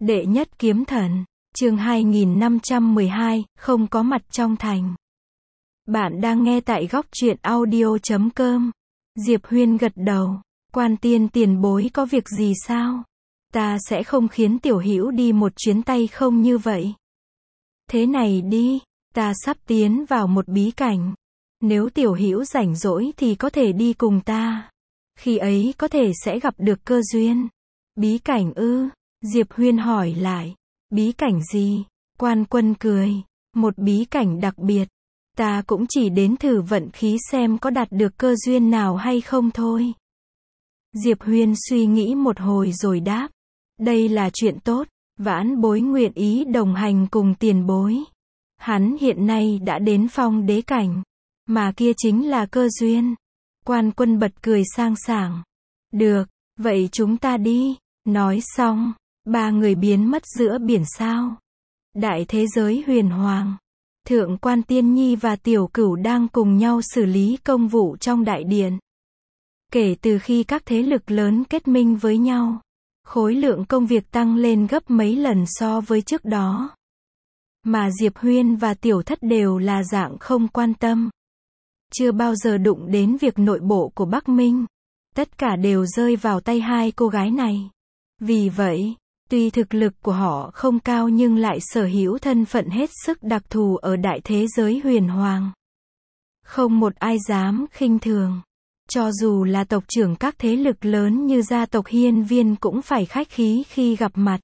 Đệ nhất kiếm thần, chương 2512, không có mặt trong thành. Bạn đang nghe tại góc truyện audio.com. Diệp Huyên gật đầu. Quan Tiên tiền bối có việc gì sao? Ta sẽ không khiến Tiểu Hữu đi một chuyến tay không như vậy. Thế này đi, ta sắp tiến vào một bí cảnh. Nếu Tiểu Hữu rảnh rỗi thì có thể đi cùng ta. Khi ấy có thể sẽ gặp được cơ duyên. Bí cảnh ư? Diệp Huyên hỏi lại. Bí cảnh gì? Quan Quân cười. Một bí cảnh đặc biệt. Ta cũng chỉ đến thử vận khí xem có đạt được cơ duyên nào hay không thôi. Diệp Huyên suy nghĩ một hồi rồi đáp. Đây là chuyện tốt. Vãn bối nguyện ý đồng hành cùng tiền bối. Hắn hiện nay đã đến phong đế cảnh. Mà kia chính là cơ duyên. Quan Quân bật cười sang sảng. Được, vậy chúng ta đi. Nói xong, ba người biến mất giữa biển sao. Đại thế giới huyền hoàng. Thượng quan Tiên Nhi và Tiểu Cửu đang cùng nhau xử lý công vụ trong đại điện. Kể từ khi các thế lực lớn kết minh với nhau, khối lượng công việc tăng lên gấp mấy lần so với trước đó. Mà Diệp Huyên và Tiểu Thất đều là dạng không quan tâm. Chưa bao giờ đụng đến việc nội bộ của Bắc Minh. Tất cả đều rơi vào tay hai cô gái này. Vì vậy, tuy thực lực của họ không cao nhưng lại sở hữu thân phận hết sức đặc thù ở đại thế giới huyền hoàng. Không một ai dám khinh thường. Cho dù là tộc trưởng các thế lực lớn như gia tộc Hiên Viên cũng phải khách khí khi gặp mặt.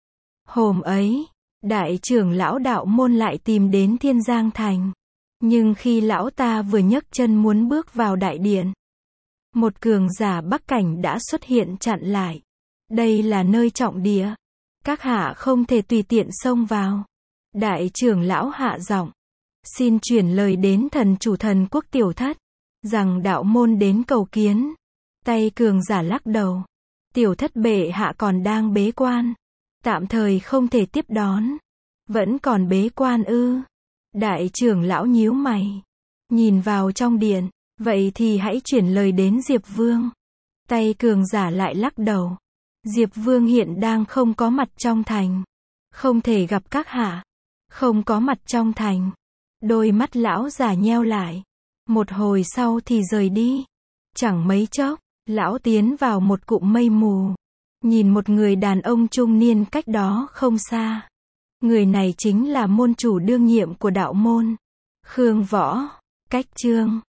Hôm ấy, đại trưởng lão đạo môn lại tìm đến Thiên Giang Thành. Nhưng khi lão ta vừa nhấc chân muốn bước vào đại điện, một cường giả Bắc Cảnh đã xuất hiện chặn lại. Đây là nơi trọng địa. Các hạ không thể tùy tiện xông vào. Đại trưởng lão hạ giọng. Xin chuyển lời đến thần chủ Thần Quốc Tiểu Thất. Rằng đạo môn đến cầu kiến. Tay cường giả lắc đầu. Tiểu Thất bệ hạ còn đang bế quan. Tạm thời không thể tiếp đón. Vẫn còn bế quan ư? Đại trưởng lão nhíu mày. Nhìn vào trong điện. Vậy thì hãy chuyển lời đến Diệp Vương. Tay cường giả lại lắc đầu. Diệp Vương hiện đang không có mặt trong thành. Không thể gặp các hạ. Không có mặt trong thành. Đôi mắt lão giả nheo lại. Một hồi sau thì rời đi. Chẳng mấy chốc, lão tiến vào một cụm mây mù. Nhìn một người đàn ông trung niên cách đó không xa. Người này chính là môn chủ đương nhiệm của đạo môn. Khương Võ. Cách chương